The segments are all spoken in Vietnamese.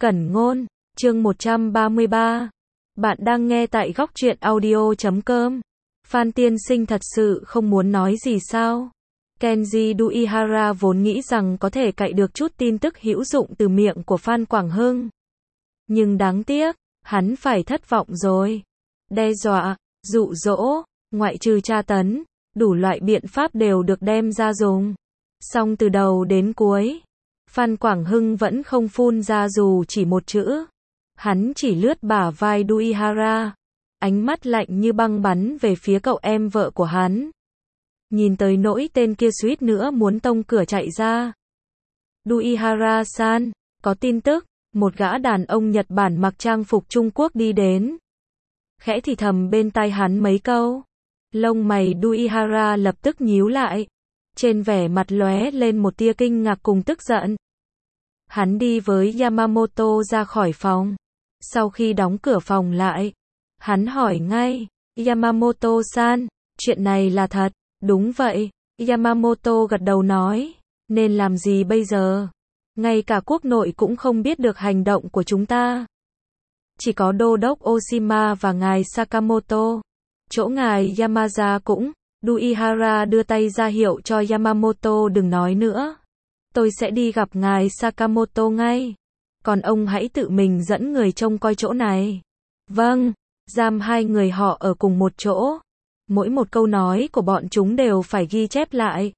Cẩn ngôn, chương 133. Bạn đang nghe tại góc truyện audio.com. Phan tiên sinh thật sự không muốn nói gì sao? Kenji Uehara vốn nghĩ rằng có thể cậy được chút tin tức hữu dụng từ miệng của Phan Quảng Hưng. Nhưng đáng tiếc, hắn phải thất vọng rồi. Đe dọa, dụ dỗ, ngoại trừ tra tấn, đủ loại biện pháp đều được đem ra dùng. Song từ đầu đến cuối, Phan Quảng Hưng vẫn không phun ra dù chỉ một chữ. Hắn chỉ lướt bả vai Uehara, ánh mắt lạnh như băng bắn về phía cậu em vợ của hắn. Nhìn tới nỗi tên kia suýt nữa muốn tông cửa chạy ra. Uehara-san, có tin tức, một gã đàn ông Nhật Bản mặc trang phục Trung Quốc đi đến. Khẽ thì thầm bên tai hắn mấy câu. Lông mày Uehara lập tức nhíu lại. Trên vẻ mặt lóe lên một tia kinh ngạc cùng tức giận. Hắn đi với Yamamoto ra khỏi phòng. Sau khi đóng cửa phòng lại, hắn hỏi ngay, Yamamoto-san, chuyện này là thật? Đúng vậy, Yamamoto gật đầu nói, nên làm gì bây giờ? Ngay cả quốc nội cũng không biết được hành động của chúng ta. Chỉ có đô đốc Oshima và ngài Sakamoto. Chỗ ngài Yamaza cũng. Uehara đưa tay ra hiệu cho Yamamoto đừng nói nữa. Tôi sẽ đi gặp ngài Sakamoto ngay. Còn ông hãy tự mình dẫn người trông coi chỗ này. Vâng, giam hai người họ ở cùng một chỗ. Mỗi một câu nói của bọn chúng đều phải ghi chép lại.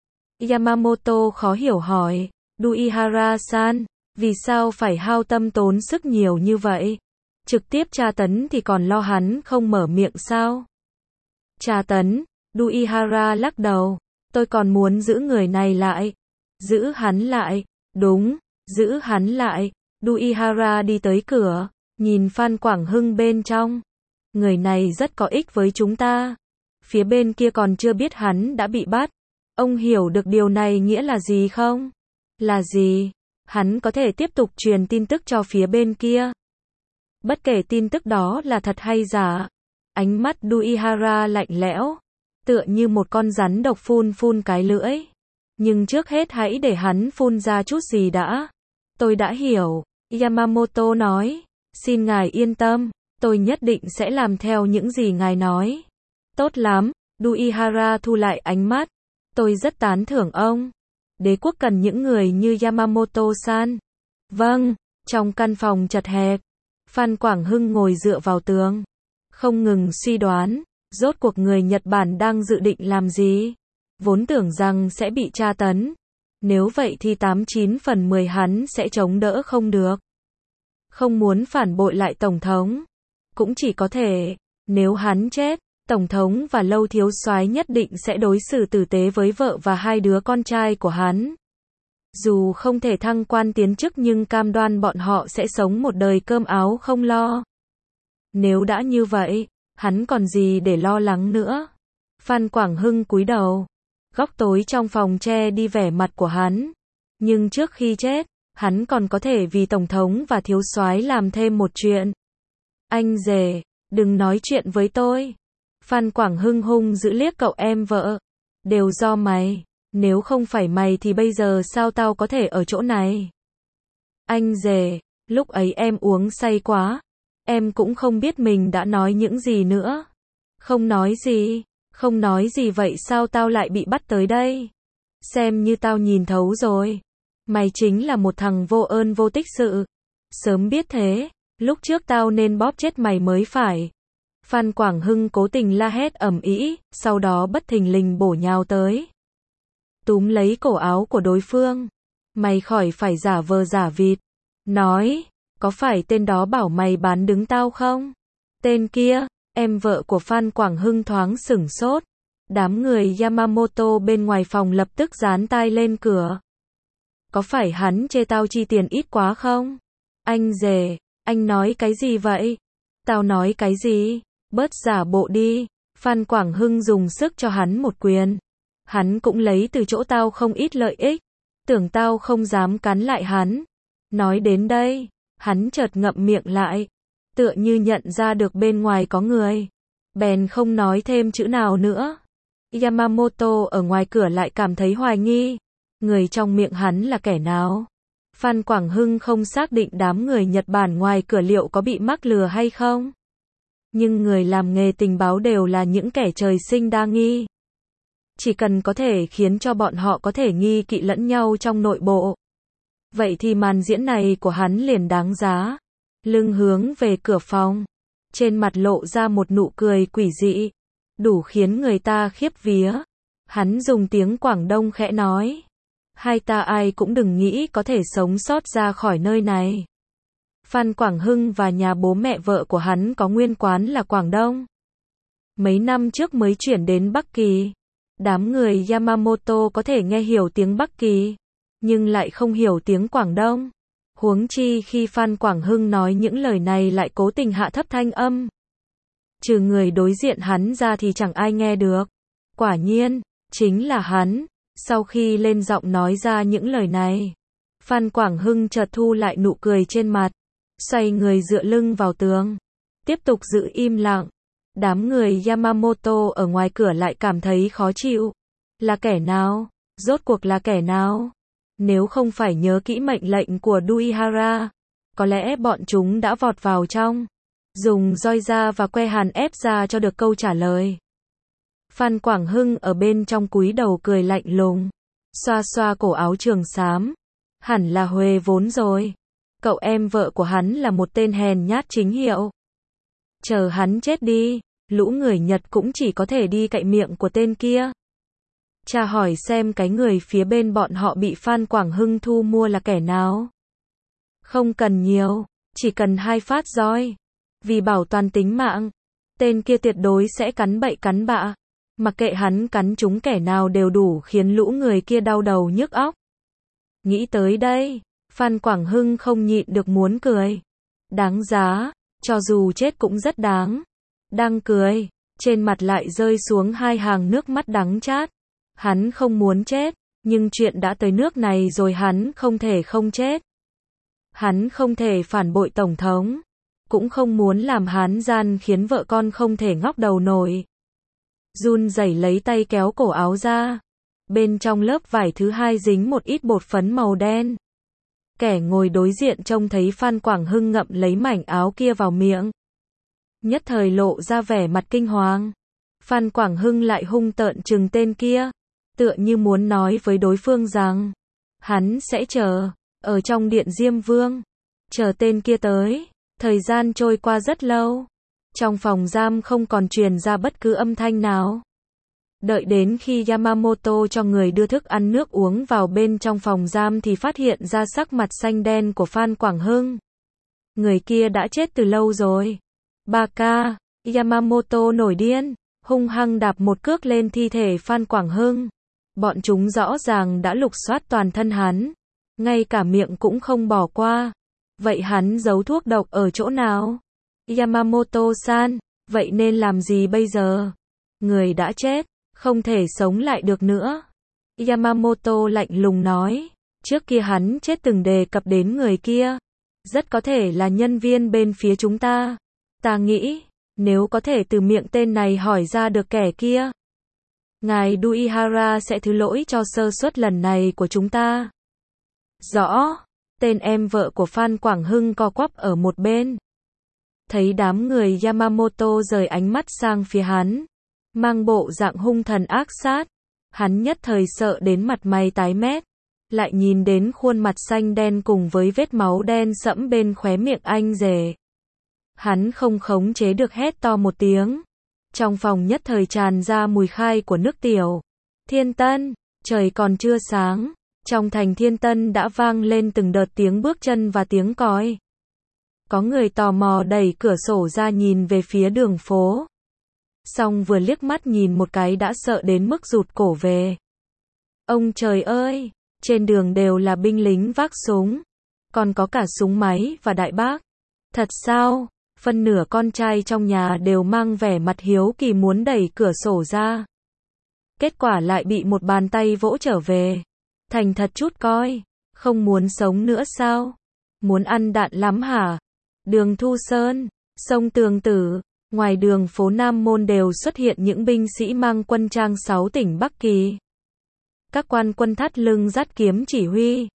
Yamamoto khó hiểu hỏi, Uehara-san, vì sao phải hao tâm tốn sức nhiều như vậy? Trực tiếp tra tấn thì còn lo hắn không mở miệng sao? Tra tấn? Uehara lắc đầu, tôi còn muốn giữ người này lại. Giữ hắn lại, đúng, giữ hắn lại. Uehara đi tới cửa, nhìn Phan Quảng Hưng bên trong. Người này rất có ích với chúng ta. Phía bên kia còn chưa biết hắn đã bị bắt. Ông hiểu được điều này nghĩa là gì không? Là gì? Hắn có thể tiếp tục truyền tin tức cho phía bên kia. Bất kể tin tức đó là thật hay giả. Ánh mắt Uehara lạnh lẽo. Tựa như một con rắn độc phun cái lưỡi. Nhưng trước hết hãy để hắn phun ra chút gì đã. Tôi đã hiểu, Yamamoto nói. Xin ngài yên tâm, tôi nhất định sẽ làm theo những gì ngài nói. Tốt lắm, Uehara thu lại ánh mắt. Tôi rất tán thưởng ông. Đế quốc cần những người như Yamamoto-san. Vâng, trong căn phòng chật hẹp, Phan Quảng Hưng ngồi dựa vào tường. Không ngừng suy đoán. Rốt cuộc người Nhật Bản đang dự định làm gì? Vốn tưởng rằng sẽ bị tra tấn. Nếu vậy thì 89 phần 10 hắn sẽ chống đỡ không được. Không muốn phản bội lại Tổng thống. Cũng chỉ có thể, nếu hắn chết, Tổng thống và Lâu thiếu soái nhất định sẽ đối xử tử tế với vợ và hai đứa con trai của hắn. Dù không thể thăng quan tiến chức nhưng cam đoan bọn họ sẽ sống một đời cơm áo không lo. Nếu đã như vậy, hắn còn gì để lo lắng nữa. Phan Quảng Hưng cúi đầu. Góc tối trong phòng che đi vẻ mặt của hắn. Nhưng trước khi chết, hắn còn có thể vì Tổng thống và thiếu soái làm thêm một chuyện. Anh rể, đừng nói chuyện với tôi. Phan Quảng Hưng hung dữ liếc cậu em vợ. Đều do mày. Nếu không phải mày thì bây giờ sao tao có thể ở chỗ này? Anh rể, lúc ấy em uống say quá. Em cũng không biết mình đã nói những gì nữa. Không nói gì. Không nói gì vậy sao tao lại bị bắt tới đây? Xem như tao nhìn thấu rồi. Mày chính là một thằng vô ơn vô tích sự. Sớm biết thế, lúc trước tao nên bóp chết mày mới phải. Phan Quảng Hưng cố tình la hét ầm ĩ, sau đó bất thình lình bổ nhào tới. Túm lấy cổ áo của đối phương. Mày khỏi phải giả vờ giả vịt. Nói, có phải tên đó bảo mày bán đứng tao không? Tên kia. Em vợ của Phan Quảng Hưng thoáng sửng sốt. Đám người Yamamoto bên ngoài phòng lập tức dán tai lên cửa. Có phải hắn chê tao chi tiền ít quá không? Anh rể, anh nói cái gì vậy? Tao nói cái gì? Bớt giả bộ đi. Phan Quảng Hưng dùng sức cho hắn một quyền. Hắn cũng lấy từ chỗ tao không ít lợi ích. Tưởng tao không dám cắn lại hắn. Nói đến đây, hắn chợt ngậm miệng lại. Tựa như nhận ra được bên ngoài có người. Bèn không nói thêm chữ nào nữa. Yamamoto ở ngoài cửa lại cảm thấy hoài nghi. Người trong miệng hắn là kẻ nào? Phan Quảng Hưng không xác định đám người Nhật Bản ngoài cửa liệu có bị mắc lừa hay không. Nhưng người làm nghề tình báo đều là những kẻ trời sinh đa nghi. Chỉ cần có thể khiến cho bọn họ có thể nghi kỵ lẫn nhau trong nội bộ. Vậy thì màn diễn này của hắn liền đáng giá. Lưng hướng về cửa phòng. Trên mặt lộ ra một nụ cười quỷ dị. Đủ khiến người ta khiếp vía. Hắn dùng tiếng Quảng Đông khẽ nói. Hai ta ai cũng đừng nghĩ có thể sống sót ra khỏi nơi này. Phan Quảng Hưng và nhà bố mẹ vợ của hắn có nguyên quán là Quảng Đông. Mấy năm trước mới chuyển đến Bắc Kỳ. Đám người Yamamoto có thể nghe hiểu tiếng Bắc Kỳ, nhưng lại không hiểu tiếng Quảng Đông. Huống chi khi Phan Quảng Hưng nói những lời này lại cố tình hạ thấp thanh âm. Trừ người đối diện hắn ra thì chẳng ai nghe được. Quả nhiên, chính là hắn. Sau khi lên giọng nói ra những lời này, Phan Quảng Hưng chợt thu lại nụ cười trên mặt, xoay người dựa lưng vào tường, tiếp tục giữ im lặng. Đám người Yamamoto ở ngoài cửa lại cảm thấy khó chịu. Là kẻ nào? Rốt cuộc là kẻ nào? Nếu không phải nhớ kỹ mệnh lệnh của Uehara, có lẽ bọn chúng đã vọt vào trong, dùng roi ra và que hàn ép ra cho được câu trả lời. Phan Quảng Hưng ở bên trong cúi đầu cười lạnh lùng, xoa xoa cổ áo trường xám. Hẳn là Huề vốn rồi. Cậu em vợ của hắn là một tên hèn nhát chính hiệu. Chờ hắn chết đi, lũ người Nhật cũng chỉ có thể đi cậy miệng của tên kia. Cha hỏi xem cái người phía bên bọn họ bị Phan Quảng Hưng thu mua là kẻ nào. Không cần nhiều, chỉ cần 2 phát roi. Vì bảo toàn tính mạng, tên kia tuyệt đối sẽ cắn bậy cắn bạ. Mặc kệ hắn cắn chúng kẻ nào đều đủ khiến lũ người kia đau đầu nhức óc. Nghĩ tới đây, Phan Quảng Hưng không nhịn được muốn cười. Đáng giá, cho dù chết cũng rất đáng. Đang cười, trên mặt lại rơi xuống 2 hàng nước mắt đắng chát. Hắn không muốn chết, nhưng chuyện đã tới nước này rồi hắn không thể không chết. Hắn không thể phản bội Tổng thống, cũng không muốn làm Hán gian khiến vợ con không thể ngóc đầu nổi. Run rẩy lấy tay kéo cổ áo ra. Bên trong lớp vải thứ 2 dính một ít bột phấn màu đen. Kẻ ngồi đối diện trông thấy Phan Quảng Hưng ngậm lấy mảnh áo kia vào miệng, nhất thời lộ ra vẻ mặt kinh hoàng. Phan Quảng Hưng lại hung tợn trừng tên kia, tựa như muốn nói với đối phương rằng hắn sẽ chờ ở trong điện Diêm Vương, chờ tên kia tới. Thời gian trôi qua rất lâu, trong phòng giam không còn truyền ra bất cứ âm thanh nào. Đợi đến khi Yamamoto cho người đưa thức ăn nước uống vào bên trong phòng giam thì phát hiện ra sắc mặt xanh đen của Phan Quảng Hưng. Người kia đã chết từ lâu rồi. Baka, Yamamoto nổi điên, hung hăng đạp một cước lên thi thể Phan Quảng Hưng. Bọn chúng rõ ràng đã lục soát toàn thân hắn, ngay cả miệng cũng không bỏ qua. Vậy hắn giấu thuốc độc ở chỗ nào? Yamamoto-san, vậy nên làm gì bây giờ? Người đã chết, không thể sống lại được nữa. Yamamoto lạnh lùng nói, trước kia hắn chết từng đề cập đến người kia. Rất có thể là nhân viên bên phía chúng ta. Ta nghĩ, nếu có thể từ miệng tên này hỏi ra được kẻ kia, ngài Uehara sẽ thứ lỗi cho sơ suất lần này của chúng ta. Rõ. Tên em vợ của Phan Quảng Hưng co quắp ở một bên. Thấy đám người Yamamoto rời ánh mắt sang phía hắn, mang bộ dạng hung thần ác sát. Hắn nhất thời sợ đến mặt mày tái mét. Lại nhìn đến khuôn mặt xanh đen cùng với vết máu đen sẫm bên khóe miệng anh rể. Hắn không khống chế được hét to một tiếng. Trong phòng nhất thời tràn ra mùi khai của nước tiểu. Thiên Tân, trời còn chưa sáng. Trong thành Thiên Tân đã vang lên từng đợt tiếng bước chân và tiếng còi. Có người tò mò đẩy cửa sổ ra nhìn về phía đường phố. Xong vừa liếc mắt nhìn một cái đã sợ đến mức rụt cổ về. Ông trời ơi, trên đường đều là binh lính vác súng. Còn có cả súng máy và đại bác. Thật sao? Phân nửa con trai trong nhà đều mang vẻ mặt hiếu kỳ muốn đẩy cửa sổ ra. Kết quả lại bị một bàn tay vỗ trở về. Thành thật chút coi, không muốn sống nữa sao? Muốn ăn đạn lắm hả? Đường Thu Sơn, sông Tường Tử, ngoài đường phố Nam Môn đều xuất hiện những binh sĩ mang quân trang 6 tỉnh Bắc Kỳ. Các quan quân thắt lưng dắt kiếm chỉ huy,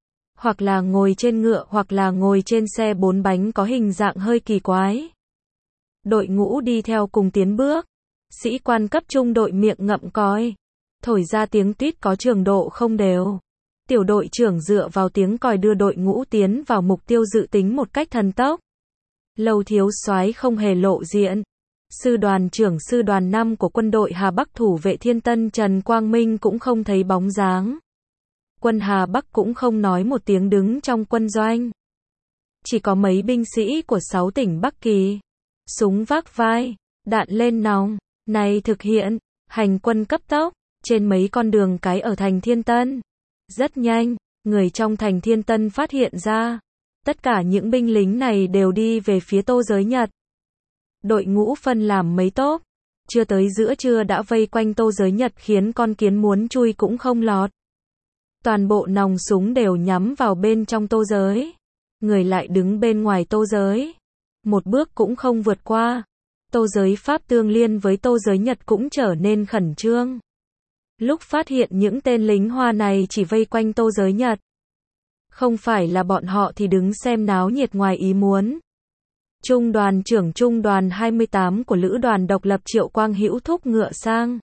hoặc là ngồi trên ngựa hoặc là ngồi trên xe 4 bánh có hình dạng hơi kỳ quái. Đội ngũ đi theo cùng tiến bước. Sĩ quan cấp trung đội miệng ngậm còi, thổi ra tiếng tít có trường độ không đều. Tiểu đội trưởng dựa vào tiếng còi đưa đội ngũ tiến vào mục tiêu dự tính một cách thần tốc. Lầu thiếu soái không hề lộ diện. Sư đoàn trưởng sư đoàn 5 của quân đội Hà Bắc thủ vệ Thiên Tân Trần Quang Minh cũng không thấy bóng dáng. Quân Hà Bắc cũng không nói một tiếng đứng trong quân doanh. Chỉ có mấy binh sĩ của 6 tỉnh Bắc Kỳ. Súng vác vai, đạn lên nòng, này thực hiện, hành quân cấp tốc, trên mấy con đường cái ở thành Thiên Tân. Rất nhanh, người trong thành Thiên Tân phát hiện ra. Tất cả những binh lính này đều đi về phía Tô Giới Nhật. Đội ngũ phân làm mấy tốp. Chưa tới giữa trưa đã vây quanh Tô Giới Nhật khiến con kiến muốn chui cũng không lọt. Toàn bộ nòng súng đều nhắm vào bên trong Tô Giới. Người lại đứng bên ngoài Tô Giới. Một bước cũng không vượt qua. Tô Giới Pháp tương liên với Tô Giới Nhật cũng trở nên khẩn trương. Lúc phát hiện những tên lính Hoa này chỉ vây quanh Tô Giới Nhật. Không phải là bọn họ thì đứng xem náo nhiệt ngoài ý muốn. Trung đoàn trưởng Trung đoàn 28 của Lữ đoàn độc lập Triệu Quang Hữu thúc ngựa sang.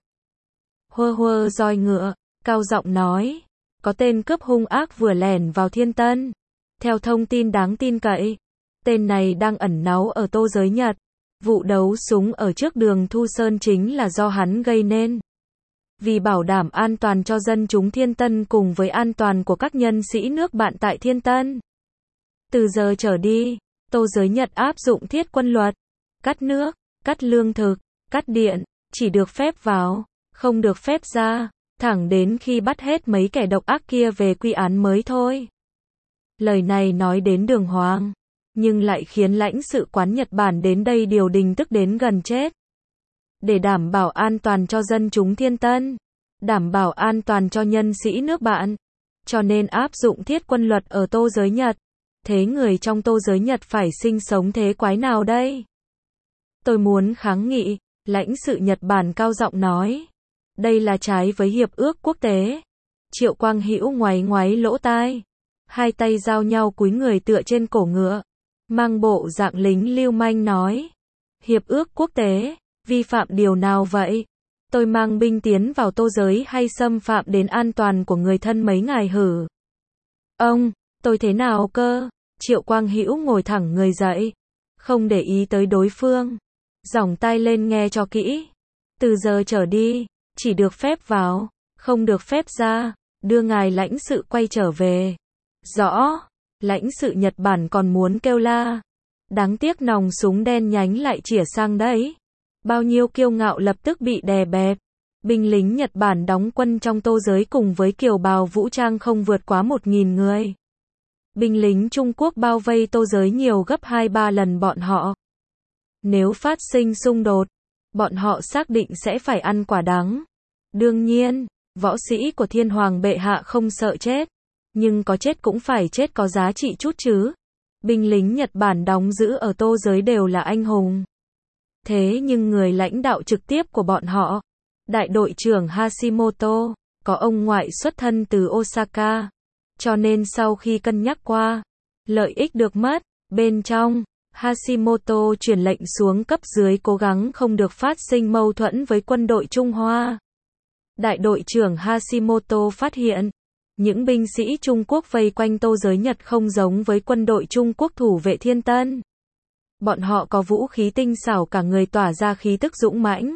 Hơ hơ roi ngựa, cao giọng nói. Có tên cướp hung ác vừa lẻn vào Thiên Tân. Theo thông tin đáng tin cậy, tên này đang ẩn náu ở Tô Giới Nhật. Vụ đấu súng ở trước đường Thu Sơn chính là do hắn gây nên. Vì bảo đảm an toàn cho dân chúng Thiên Tân cùng với an toàn của các nhân sĩ nước bạn tại Thiên Tân. Từ giờ trở đi, Tô Giới Nhật áp dụng thiết quân luật. Cắt nước, cắt lương thực, cắt điện, chỉ được phép vào, không được phép ra, thẳng đến khi bắt hết mấy kẻ độc ác kia về quy án mới thôi. Lời này nói đến đường hoàng, nhưng lại khiến lãnh sự quán Nhật Bản đến đây điều đình tức đến gần chết. Để đảm bảo an toàn cho dân chúng Thiên Tân, đảm bảo an toàn cho nhân sĩ nước bạn, cho nên áp dụng thiết quân luật ở Tô Giới Nhật. Thế người trong Tô Giới Nhật phải sinh sống thế quái nào đây? Tôi muốn kháng nghị, lãnh sự Nhật Bản cao giọng nói. Đây là trái với hiệp ước quốc tế. Triệu Quang Hữu ngoáy ngoáy lỗ tai. Hai tay giao nhau cúi người tựa trên cổ ngựa. Mang bộ dạng lính lưu manh nói. Hiệp ước quốc tế, vi phạm điều nào vậy? Tôi mang binh tiến vào Tô Giới hay xâm phạm đến an toàn của người thân mấy ngài hử? Ông, tôi thế nào cơ? Triệu Quang Hữu ngồi thẳng người dậy. Không để ý tới đối phương. Giỏng tai lên nghe cho kỹ. Từ giờ trở đi, chỉ được phép vào, không được phép ra. Đưa ngài lãnh sự quay trở về. Rõ. Lãnh sự Nhật Bản còn muốn kêu la. Đáng tiếc nòng súng đen nhánh lại chĩa sang đấy. Bao nhiêu kiêu ngạo lập tức bị đè bẹp. Binh lính Nhật Bản đóng quân trong Tô Giới cùng với kiều bào vũ trang không vượt quá 1.000 người. Binh lính Trung Quốc bao vây Tô Giới nhiều gấp 2-3 lần bọn họ. Nếu phát sinh xung đột, bọn họ xác định sẽ phải ăn quả đắng. Đương nhiên, võ sĩ của Thiên Hoàng bệ hạ không sợ chết. Nhưng có chết cũng phải chết có giá trị chút chứ. Binh lính Nhật Bản đóng giữ ở Tô Giới đều là anh hùng. Thế nhưng người lãnh đạo trực tiếp của bọn họ, đại đội trưởng Hashimoto, có ông ngoại xuất thân từ Osaka. Cho nên sau khi cân nhắc qua, lợi ích được mất, bên trong, Hashimoto truyền lệnh xuống cấp dưới cố gắng không được phát sinh mâu thuẫn với quân đội Trung Hoa. Đại đội trưởng Hashimoto phát hiện, những binh sĩ Trung Quốc vây quanh Tô Giới Nhật không giống với quân đội Trung Quốc thủ vệ Thiên Tân. Bọn họ có vũ khí tinh xảo cả người tỏa ra khí tức dũng mãnh.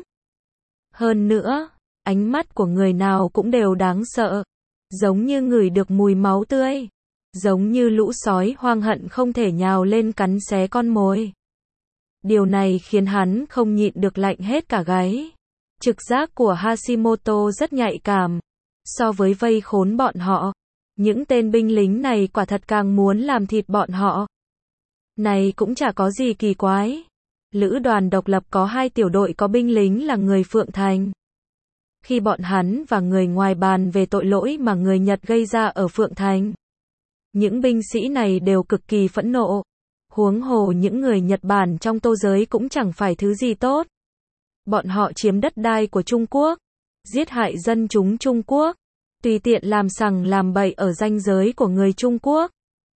Hơn nữa, ánh mắt của người nào cũng đều đáng sợ. Giống như ngửi được mùi máu tươi. Giống như lũ sói hoang hận không thể nhào lên cắn xé con mồi. Điều này khiến hắn không nhịn được lạnh hết cả gáy. Trực giác của Hashimoto rất nhạy cảm. So với vây khốn bọn họ, những tên binh lính này quả thật càng muốn làm thịt bọn họ. Này cũng chả có gì kỳ quái. Lữ đoàn độc lập có 2 tiểu đội có binh lính là người Phượng Thành. Khi bọn hắn và người ngoài bàn về tội lỗi mà người Nhật gây ra ở Phượng Thành, những binh sĩ này đều cực kỳ phẫn nộ. Huống hồ những người Nhật Bản trong Tô Giới cũng chẳng phải thứ gì tốt. Bọn họ chiếm đất đai của Trung Quốc, giết hại dân chúng Trung Quốc, tùy tiện làm sằng làm bậy ở ranh giới của người Trung Quốc.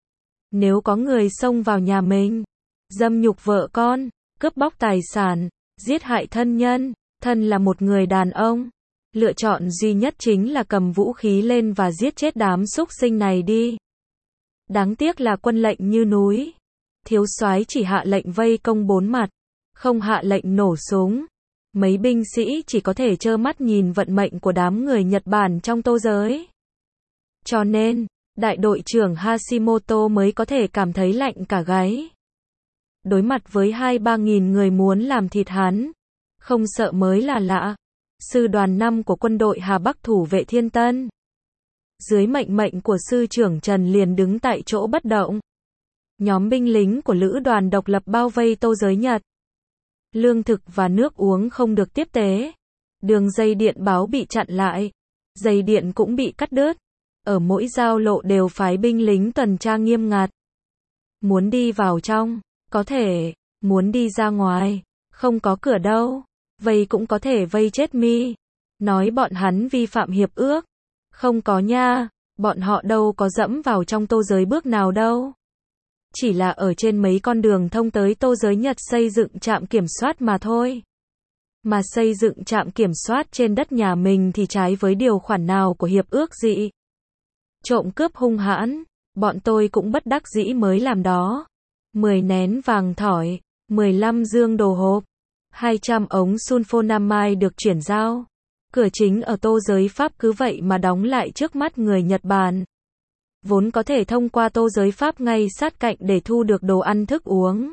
Nếu có người xông vào nhà mình, dâm nhục vợ con, cướp bóc tài sản, giết hại thân nhân, thân là một người đàn ông, lựa chọn duy nhất chính là cầm vũ khí lên và giết chết đám súc sinh này đi. Đáng tiếc là quân lệnh như núi. Thiếu soái chỉ hạ lệnh vây công bốn mặt, không hạ lệnh nổ súng. Mấy binh sĩ chỉ có thể trơ mắt nhìn vận mệnh của đám người Nhật Bản trong tô giới. Cho nên, đại đội trưởng Hashimoto mới có thể cảm thấy lạnh cả gáy. Đối mặt với 2-3 nghìn người muốn làm thịt hắn, không sợ mới là lạ. Sư đoàn 5 của quân đội Hà Bắc thủ vệ Thiên Tân, dưới mệnh lệnh của sư trưởng Trần liền đứng tại chỗ bất động. Nhóm binh lính của lữ đoàn độc lập bao vây tô giới Nhật. Lương thực và nước uống không được tiếp tế. Đường dây điện báo bị chặn lại. Dây điện cũng bị cắt đứt. Ở mỗi giao lộ đều phái binh lính tuần tra nghiêm ngặt. Muốn đi vào trong, có thể. Muốn đi ra ngoài, không có cửa đâu. Vây cũng có thể vây chết mi. Nói bọn hắn vi phạm hiệp ước. Không có nha, bọn họ đâu có dẫm vào trong tô giới bước nào đâu. Chỉ là ở trên mấy con đường thông tới tô giới Nhật xây dựng trạm kiểm soát mà thôi. Mà xây dựng trạm kiểm soát trên đất nhà mình thì trái với điều khoản nào của hiệp ước gì? Trộm cướp hung hãn, bọn tôi cũng bất đắc dĩ mới làm đó. 10 nén vàng thỏi, 15 dương đồ hộp, 200 ống sulfonamide được chuyển giao. Cửa chính ở tô giới Pháp cứ vậy mà đóng lại trước mắt người Nhật Bản. Vốn có thể thông qua tô giới Pháp ngay sát cạnh để thu được đồ ăn thức uống.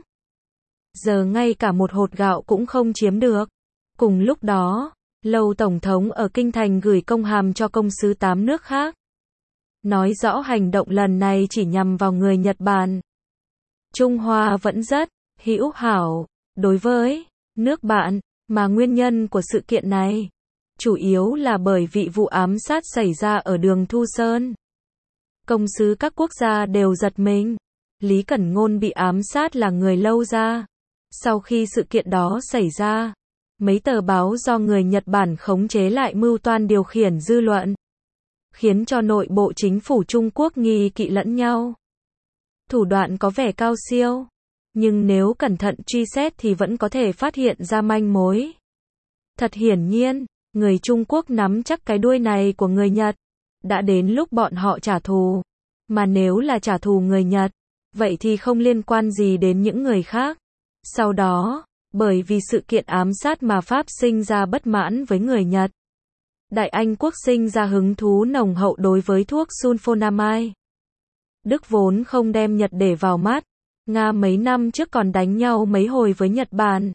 Giờ ngay cả một hột gạo cũng không chiếm được. Cùng lúc đó, Lâu Tổng thống ở Kinh Thành gửi công hàm cho công sứ 8 nước khác. Nói rõ hành động lần này chỉ nhằm vào người Nhật Bản. Trung Hoa vẫn rất hữu hảo đối với nước bạn, mà nguyên nhân của sự kiện này chủ yếu là bởi vì vụ ám sát xảy ra ở đường Thu Sơn. Công sứ các quốc gia đều giật mình. Lý Cẩn Ngôn bị ám sát là người Lâu gia. Sau khi sự kiện đó xảy ra, mấy tờ báo do người Nhật Bản khống chế lại mưu toan điều khiển dư luận, khiến cho nội bộ chính phủ Trung Quốc nghi kỵ lẫn nhau. Thủ đoạn có vẻ cao siêu, nhưng nếu cẩn thận truy xét thì vẫn có thể phát hiện ra manh mối. Thật hiển nhiên, người Trung Quốc nắm chắc cái đuôi này của người Nhật. Đã đến lúc bọn họ trả thù. Mà nếu là trả thù người Nhật, vậy thì không liên quan gì đến những người khác. Sau đó, bởi vì sự kiện ám sát mà Pháp sinh ra bất mãn với người Nhật. Đại Anh quốc sinh ra hứng thú nồng hậu đối với thuốc sulfonamide. Đức vốn không đem Nhật để vào mắt. Nga mấy năm trước còn đánh nhau mấy hồi với Nhật Bản.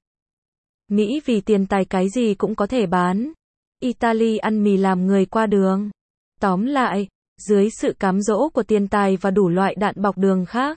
Mỹ vì tiền tài cái gì cũng có thể bán. Italy ăn mì làm người qua đường. Tóm lại, dưới sự cám dỗ của tiền tài và đủ loại đạn bọc đường khác,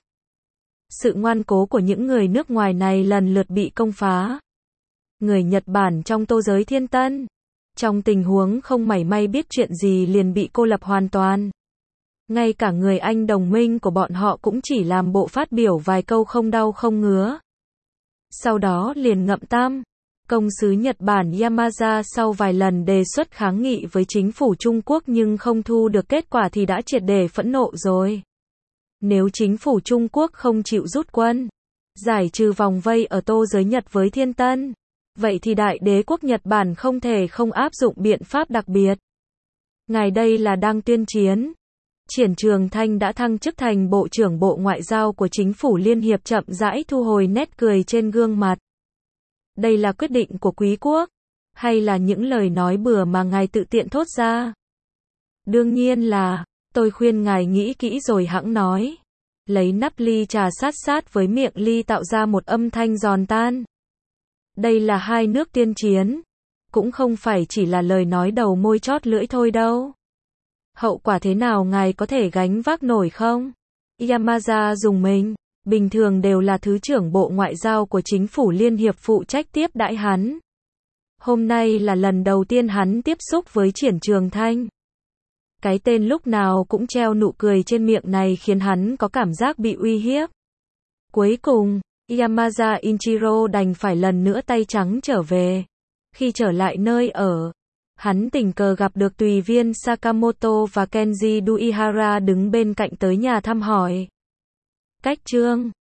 sự ngoan cố của những người nước ngoài này lần lượt bị công phá. Người Nhật Bản trong tô giới Thiên Tân, trong tình huống không mảy may biết chuyện gì liền bị cô lập hoàn toàn. Ngay cả người Anh đồng minh của bọn họ cũng chỉ làm bộ phát biểu vài câu không đau không ngứa. Sau đó liền ngậm tăm. Công sứ Nhật Bản Yamaza sau vài lần đề xuất kháng nghị với chính phủ Trung Quốc nhưng không thu được kết quả thì đã triệt để phẫn nộ rồi. Nếu chính phủ Trung Quốc không chịu rút quân, giải trừ vòng vây ở tô giới Nhật với Thiên Tân, vậy thì Đại đế quốc Nhật Bản không thể không áp dụng biện pháp đặc biệt. Ngài đây là đang tuyên chiến. Triển Trường Thanh đã thăng chức thành Bộ trưởng Bộ Ngoại giao của chính phủ Liên hiệp chậm rãi thu hồi nét cười trên gương mặt. Đây là quyết định của quý quốc, hay là những lời nói bừa mà ngài tự tiện thốt ra? Đương nhiên là, tôi khuyên ngài nghĩ kỹ rồi hẵng nói. Lấy nắp ly trà sát sát với miệng ly tạo ra một âm thanh giòn tan. Đây là hai nước tiên chiến, cũng không phải chỉ là lời nói đầu môi chót lưỡi thôi đâu. Hậu quả thế nào ngài có thể gánh vác nổi không? Yamaza dùng mình. Bình thường đều là Thứ trưởng Bộ Ngoại giao của chính phủ Liên hiệp phụ trách tiếp đãi hắn. Hôm nay là lần đầu tiên hắn tiếp xúc với Triển Trường Thanh. Cái tên lúc nào cũng treo nụ cười trên miệng này khiến hắn có cảm giác bị uy hiếp. Cuối cùng, Yamaza Inchiro đành phải lần nữa tay trắng trở về. Khi trở lại nơi ở, Hắn tình cờ gặp được tùy viên Sakamoto và Kenji Uehara đứng bên cạnh tới nhà thăm hỏi. Cách chương